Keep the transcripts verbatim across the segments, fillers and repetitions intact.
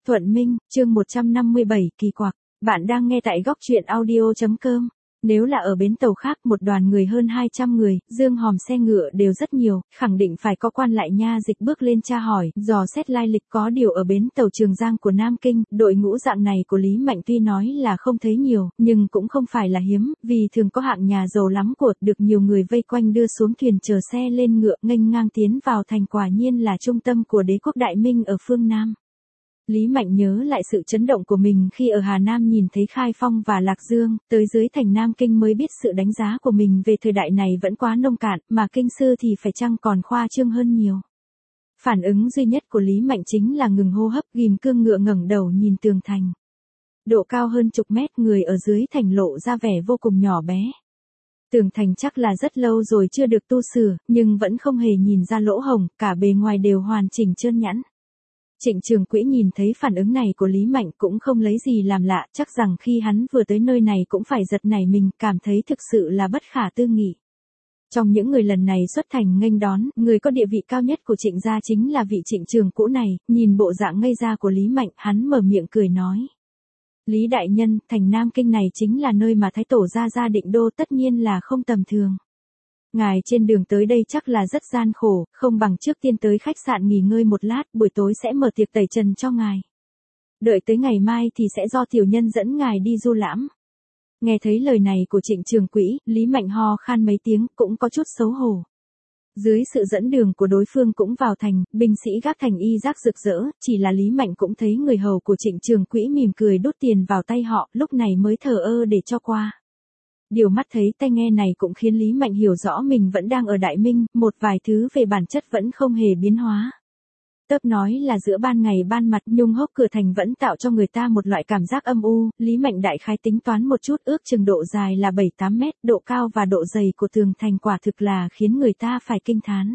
Thuận Minh, chương một trăm năm mươi bảy, kỳ quặc. Bạn đang nghe tại góc truyện audio chấm com. Nếu là ở bến tàu khác, một đoàn người hơn hai trăm người, dương hòm xe ngựa đều rất nhiều, khẳng định phải có quan lại nha dịch bước lên tra hỏi, dò xét lai lịch. Có điều ở bến tàu Trường Giang của Nam Kinh, đội ngũ dạng này của Lý Mạnh tuy nói là không thấy nhiều, nhưng cũng không phải là hiếm, vì thường có hạng nhà giàu lắm của, được nhiều người vây quanh đưa xuống thuyền chờ xe lên ngựa, nghênh ngang tiến vào thành, quả nhiên là trung tâm của đế quốc Đại Minh ở phương Nam. Lý Mạnh nhớ lại sự chấn động của mình khi ở Hà Nam nhìn thấy Khai Phong và Lạc Dương, tới dưới thành Nam Kinh mới biết sự đánh giá của mình về thời đại này vẫn quá nông cạn, mà kinh sư thì phải chăng còn khoa trương hơn nhiều. Phản ứng duy nhất của Lý Mạnh chính là ngừng hô hấp, ghim cương ngựa ngẩng đầu nhìn tường thành. Độ cao hơn chục mét, người ở dưới thành lộ ra vẻ vô cùng nhỏ bé. Tường thành chắc là rất lâu rồi chưa được tu sửa, nhưng vẫn không hề nhìn ra lỗ hổng, cả bề ngoài đều hoàn chỉnh trơn nhẵn. Trịnh Trường Quỹ nhìn thấy phản ứng này của Lý Mạnh cũng không lấy gì làm lạ, chắc rằng khi hắn vừa tới nơi này cũng phải giật nảy mình, cảm thấy thực sự là bất khả tư nghị. Trong những người lần này xuất thành nghênh đón, người có địa vị cao nhất của Trịnh gia chính là vị Trịnh Trường Cũ này, nhìn bộ dạng ngây ra của Lý Mạnh, hắn mở miệng cười nói. Lý đại nhân, thành Nam Kinh này chính là nơi mà Thái Tổ gia gia định đô, tất nhiên là không tầm thường. Ngài trên đường tới đây chắc là rất gian khổ, không bằng trước tiên tới khách sạn nghỉ ngơi một lát, buổi tối sẽ mở tiệc tẩy trần cho ngài. Đợi tới ngày mai thì sẽ do tiểu nhân dẫn ngài đi du lãm. Nghe thấy lời này của Trịnh Trường Quỹ, Lý Mạnh ho khan mấy tiếng, cũng có chút xấu hổ. Dưới sự dẫn đường của đối phương cũng vào thành, binh sĩ gác thành y giác rực rỡ, chỉ là Lý Mạnh cũng thấy người hầu của Trịnh Trường Quỹ mỉm cười đút tiền vào tay họ, lúc này mới thờ ơ để cho qua. Điều mắt thấy tai nghe này cũng khiến Lý Mạnh hiểu rõ mình vẫn đang ở Đại Minh, một vài thứ về bản chất vẫn không hề biến hóa. Tớp nói là giữa ban ngày ban mặt, nhung hốc cửa thành vẫn tạo cho người ta một loại cảm giác âm u. Lý Mạnh đại khái tính toán một chút, ước chừng độ dài là bảy tám mét, độ cao và độ dày của tường thành quả thực là khiến người ta phải kinh thán.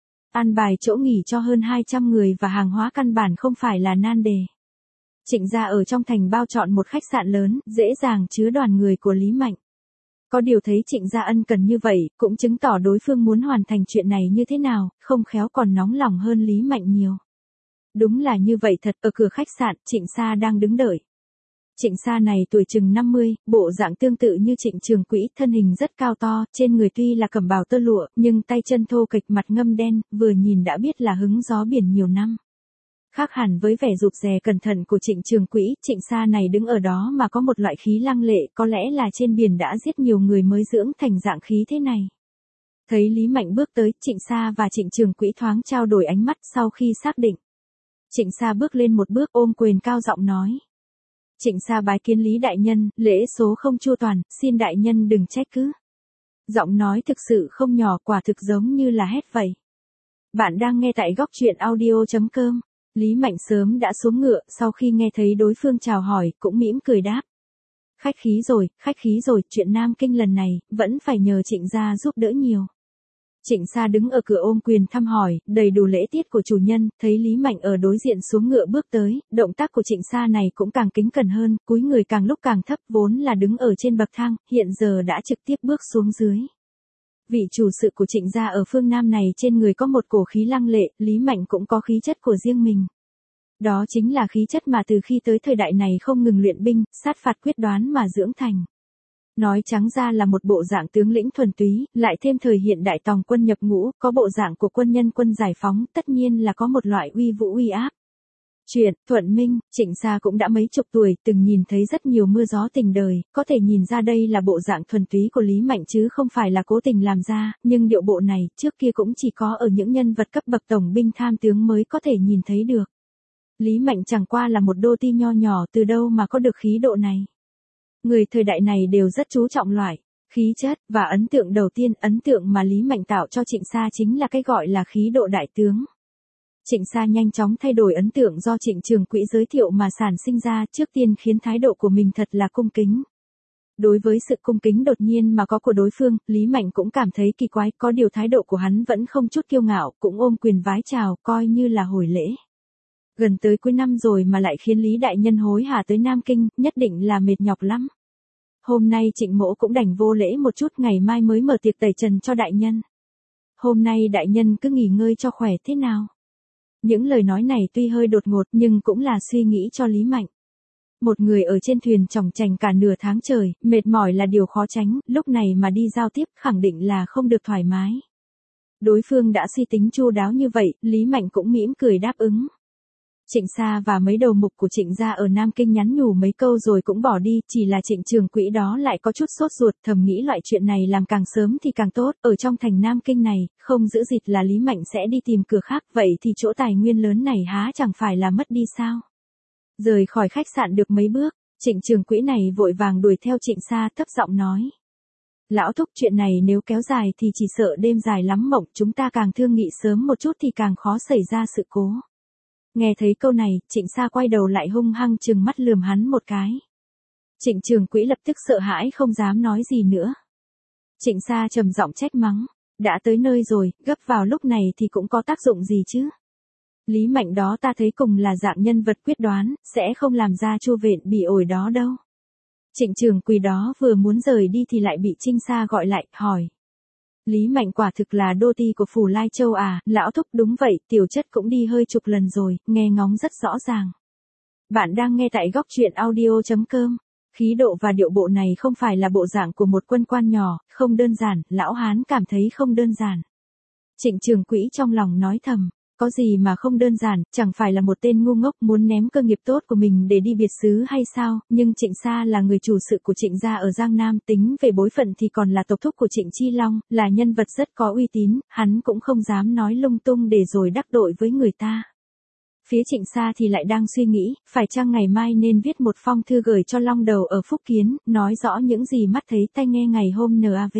An bài chỗ nghỉ cho hơn hai trăm người và hàng hóa căn bản không phải là nan đề. Trịnh gia ở trong thành bao trọn một khách sạn lớn, dễ dàng chứa đoàn người của Lý Mạnh. Có điều thấy Trịnh gia ân cần như vậy, cũng chứng tỏ đối phương muốn hoàn thành chuyện này như thế nào, không khéo còn nóng lòng hơn Lý Mạnh nhiều. Đúng là như vậy thật, ở cửa khách sạn, Trịnh Sa đang đứng đợi. Trịnh Sa này tuổi chừng năm mươi, bộ dạng tương tự như Trịnh Trường Quỹ, thân hình rất cao to, trên người tuy là cẩm bào tơ lụa, nhưng tay chân thô kệch, mặt ngâm đen, vừa nhìn đã biết là hứng gió biển nhiều năm. Khác hẳn với vẻ rụt rè cẩn thận của Trịnh Trường Quỹ, Trịnh Sa này đứng ở đó mà có một loại khí lăng lệ, có lẽ là trên biển đã giết nhiều người mới dưỡng thành dạng khí thế này. Thấy Lý Mạnh bước tới, Trịnh Sa và Trịnh Trường Quỹ thoáng trao đổi ánh mắt sau khi xác định. Trịnh Sa bước lên một bước, ôm quyền cao giọng nói. Trịnh Sa bái kiến Lý đại nhân, lễ số không chu toàn, xin đại nhân đừng trách cứ. Giọng nói thực sự không nhỏ, quả thực giống như là hét vậy. Bạn đang nghe tại góc truyện audio chấm com. Lý Mạnh sớm đã xuống ngựa, sau khi nghe thấy đối phương chào hỏi, cũng mỉm cười đáp. Khách khí rồi, khách khí rồi, chuyện Nam Kinh lần này, vẫn phải nhờ Trịnh gia giúp đỡ nhiều. Trịnh Sa đứng ở cửa ôm quyền thăm hỏi, đầy đủ lễ tiết của chủ nhân, thấy Lý Mạnh ở đối diện xuống ngựa bước tới, động tác của Trịnh Sa này cũng càng kính cẩn hơn, cúi người càng lúc càng thấp, vốn là đứng ở trên bậc thang, hiện giờ đã trực tiếp bước xuống dưới. Vị chủ sự của Trịnh gia ở phương Nam này trên người có một cổ khí lăng lệ, Lý Mạnh cũng có khí chất của riêng mình. Đó chính là khí chất mà từ khi tới thời đại này không ngừng luyện binh, sát phạt quyết đoán mà dưỡng thành. Nói trắng ra là một bộ dạng tướng lĩnh thuần túy, lại thêm thời hiện đại tòng quân nhập ngũ, có bộ dạng của quân nhân quân giải phóng, tất nhiên là có một loại uy vũ uy áp. Chuyện, Thuận Minh, Trịnh Sa cũng đã mấy chục tuổi, từng nhìn thấy rất nhiều mưa gió tình đời, có thể nhìn ra đây là bộ dạng thuần túy của Lý Mạnh chứ không phải là cố tình làm ra, nhưng điệu bộ này, trước kia cũng chỉ có ở những nhân vật cấp bậc tổng binh tham tướng mới có thể nhìn thấy được. Lý Mạnh chẳng qua là một đô ti nho nhỏ, từ đâu mà có được khí độ này. Người thời đại này đều rất chú trọng loại khí chất, và ấn tượng đầu tiên, ấn tượng mà Lý Mạnh tạo cho Trịnh Sa chính là cái gọi là khí độ đại tướng. Trịnh Sa nhanh chóng thay đổi ấn tượng do Trịnh Trường Quỹ giới thiệu mà sản sinh ra, trước tiên khiến thái độ của mình thật là cung kính. Đối với sự cung kính đột nhiên mà có của đối phương, Lý Mạnh cũng cảm thấy kỳ quái, có điều thái độ của hắn vẫn không chút kiêu ngạo, cũng ôm quyền vái chào, coi như là hồi lễ. Gần tới cuối năm rồi mà lại khiến Lý đại nhân hối hả tới Nam Kinh, nhất định là mệt nhọc lắm. Hôm nay Trịnh mỗ cũng đành vô lễ một chút, ngày mai mới mở tiệc tẩy trần cho đại nhân. Hôm nay đại nhân cứ nghỉ ngơi cho khỏe thế nào. Những lời nói này tuy hơi đột ngột nhưng cũng là suy nghĩ cho Lý Mạnh. Một người ở trên thuyền chòng chành cả nửa tháng trời, mệt mỏi là điều khó tránh, lúc này mà đi giao tiếp khẳng định là không được thoải mái. Đối phương đã suy tính chu đáo như vậy, Lý Mạnh cũng mỉm cười đáp ứng. Trịnh Sa và mấy đầu mục của Trịnh gia ở Nam Kinh nhắn nhủ mấy câu rồi cũng bỏ đi, chỉ là Trịnh Trường Quỹ đó lại có chút sốt ruột, thầm nghĩ loại chuyện này làm càng sớm thì càng tốt, ở trong thành Nam Kinh này, không giữ dịt là Lý Mạnh sẽ đi tìm cửa khác, vậy thì chỗ tài nguyên lớn này há chẳng phải là mất đi sao? Rời khỏi khách sạn được mấy bước, Trịnh Trường Quỹ này vội vàng đuổi theo Trịnh Sa thấp giọng nói. Lão thúc, chuyện này nếu kéo dài thì chỉ sợ đêm dài lắm mộng, chúng ta càng thương nghị sớm một chút thì càng khó xảy ra sự cố. Nghe thấy câu này, Trịnh Sa quay đầu lại hung hăng trừng mắt lườm hắn một cái. Trịnh Trường Quỹ lập tức sợ hãi không dám nói gì nữa. Trịnh Sa trầm giọng trách mắng, đã tới nơi rồi, gấp vào lúc này thì cũng có tác dụng gì chứ? Lý Mạnh đó ta thấy cùng là dạng nhân vật quyết đoán, sẽ không làm ra chua vện bị ổi đó đâu. Trịnh Trường Quỹ đó vừa muốn rời đi thì lại bị Trịnh Sa gọi lại, hỏi. Lý Mạnh quả thực là đô ti của Phủ Lai Châu à? Lão thúc, đúng vậy, tiểu chất cũng đi hơi chục lần rồi, nghe ngóng rất rõ ràng. Bạn đang nghe tại góc truyện audio chấm com. Khí độ và điệu bộ này không phải là bộ dạng của một quân quan nhỏ, không đơn giản, lão hán cảm thấy không đơn giản. Trịnh Trường Quỹ trong lòng nói thầm. Có gì mà không đơn giản, chẳng phải là một tên ngu ngốc muốn ném cơ nghiệp tốt của mình để đi biệt xứ hay sao, nhưng Trịnh Sa là người chủ sự của Trịnh gia ở Giang Nam, tính về bối phận thì còn là tộc thúc của Trịnh Chi Long, là nhân vật rất có uy tín, hắn cũng không dám nói lung tung để rồi đắc tội với người ta. Phía Trịnh Sa thì lại đang suy nghĩ, phải chăng ngày mai nên viết một phong thư gửi cho Long Đầu ở Phúc Kiến, nói rõ những gì mắt thấy tai nghe ngày hôm nav.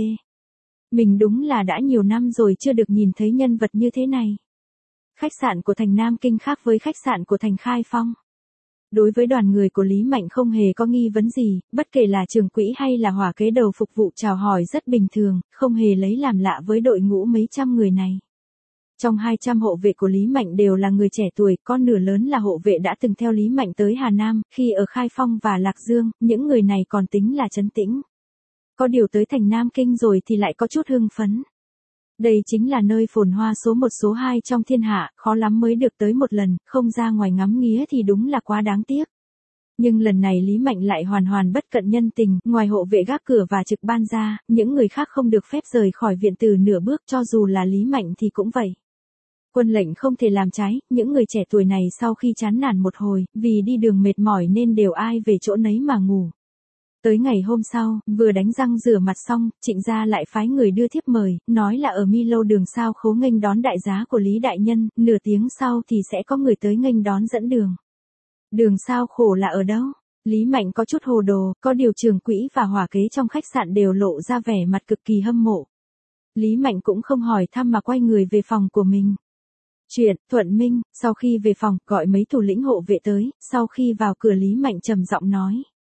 Mình đúng là đã nhiều năm rồi chưa được nhìn thấy nhân vật như thế này. Khách sạn của thành Nam Kinh khác với khách sạn của thành Khai Phong. Đối với đoàn người của Lý Mạnh không hề có nghi vấn gì, bất kể là Trường Quỹ hay là hỏa kế đầu phục vụ chào hỏi rất bình thường, không hề lấy làm lạ với đội ngũ mấy trăm người này. Trong hai trăm hộ vệ của Lý Mạnh đều là người trẻ tuổi, có nửa lớn là hộ vệ đã từng theo Lý Mạnh tới Hà Nam, khi ở Khai Phong và Lạc Dương, những người này còn tính là trấn tĩnh. Có điều tới thành Nam Kinh rồi thì lại có chút hưng phấn. Đây chính là nơi phồn hoa số một số hai trong thiên hạ, khó lắm mới được tới một lần, không ra ngoài ngắm nghía thì đúng là quá đáng tiếc. Nhưng lần này Lý Mạnh lại hoàn hoàn bất cận nhân tình, ngoài hộ vệ gác cửa và trực ban ra, những người khác không được phép rời khỏi viện tử nửa bước, cho dù là Lý Mạnh thì cũng vậy. Quân lệnh không thể làm trái, những người trẻ tuổi này sau khi chán nản một hồi, vì đi đường mệt mỏi nên đều ai về chỗ nấy mà ngủ. Tới ngày hôm sau, vừa đánh răng rửa mặt xong, Trịnh gia lại phái người đưa thiếp mời, nói là ở Mi Lâu đường Sao Khố nghênh đón đại giá của Lý đại nhân, nửa tiếng sau thì sẽ có người tới nghênh đón dẫn đường. Đường Sao Khổ là ở đâu? Lý Mạnh có chút hồ đồ, có điều Trường Quỹ và hỏa kế trong khách sạn đều lộ ra vẻ mặt cực kỳ hâm mộ. Lý Mạnh cũng không hỏi thăm mà quay người về phòng của mình. Chuyện, Thuận Minh, sau khi về phòng, gọi mấy thủ lĩnh hộ vệ tới, sau khi vào cửa Lý Mạnh trầm giọng nói.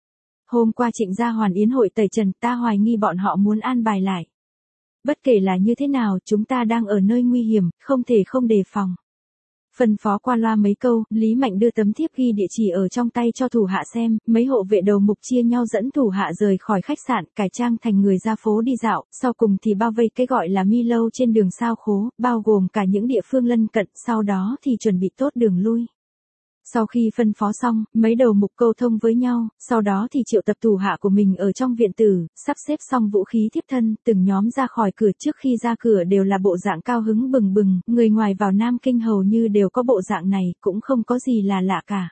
Hôm qua Trịnh gia hoàn yến hội tẩy trần, ta hoài nghi bọn họ muốn an bài lại. Bất kể là như thế nào, chúng ta đang ở nơi nguy hiểm, không thể không đề phòng. Phân phó qua loa mấy câu, Lý Mạnh đưa tấm thiếp ghi địa chỉ ở trong tay cho thủ hạ xem, mấy hộ vệ đầu mục chia nhau dẫn thủ hạ rời khỏi khách sạn, cải trang thành người ra phố đi dạo, sau cùng thì bao vây cái gọi là Mi Lâu trên đường Sao Khố, bao gồm cả những địa phương lân cận, sau đó thì chuẩn bị tốt đường lui. Sau khi phân phó xong, mấy đầu mục câu thông với nhau, sau đó thì triệu tập thủ hạ của mình ở trong viện tử, sắp xếp xong vũ khí thiếp thân, từng nhóm ra khỏi cửa, trước khi ra cửa đều là bộ dạng cao hứng bừng bừng, người ngoài vào Nam Kinh hầu như đều có bộ dạng này, cũng không có gì là lạ cả.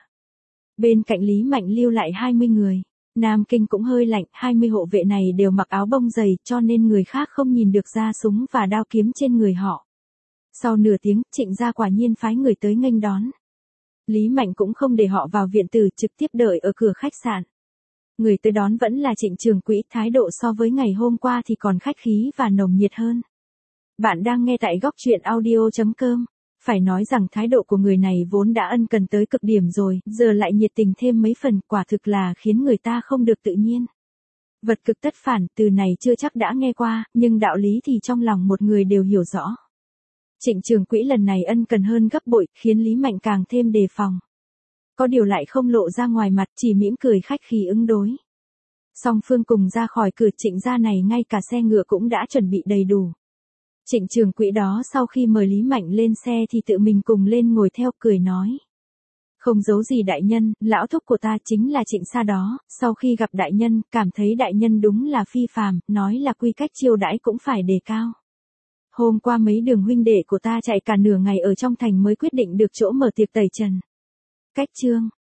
Bên cạnh Lý Mạnh lưu lại hai mươi người. Nam Kinh cũng hơi lạnh, hai mươi hộ vệ này đều mặc áo bông dày, cho nên người khác không nhìn được ra súng và đao kiếm trên người họ. Sau nửa tiếng, Trịnh gia quả nhiên phái người tới nghênh đón. Lý Mạnh cũng không để họ vào viện tử, trực tiếp đợi ở cửa khách sạn. Người tới đón vẫn là Trịnh Trường Quỹ, thái độ so với ngày hôm qua thì còn khách khí và nồng nhiệt hơn. Bạn đang nghe tại góc truyện audio chấm com. Phải nói rằng thái độ của người này vốn đã ân cần tới cực điểm rồi, giờ lại nhiệt tình thêm mấy phần, quả thực là khiến người ta không được tự nhiên. Vật cực tất phản, từ này chưa chắc đã nghe qua, nhưng đạo lý thì trong lòng một người đều hiểu rõ. Trịnh Trường Quỹ lần này ân cần hơn gấp bội, khiến Lý Mạnh càng thêm đề phòng. Có điều lại không lộ ra ngoài mặt, chỉ mỉm cười khách khí ứng đối. Song phương cùng ra khỏi cửa Trịnh gia này, ngay cả xe ngựa cũng đã chuẩn bị đầy đủ. Trịnh trưởng quỹ đó sau khi mời Lý Mạnh lên xe thì tự mình cùng lên ngồi theo, cười nói. Không giấu gì đại nhân, lão thúc của ta chính là Trịnh Sa đó, sau khi gặp đại nhân, cảm thấy đại nhân đúng là phi phàm, nói là quy cách chiêu đãi cũng phải đề cao. Hôm qua mấy đường huynh đệ của ta chạy cả nửa ngày ở trong thành mới quyết định được chỗ mở tiệc tẩy trần. Cách chương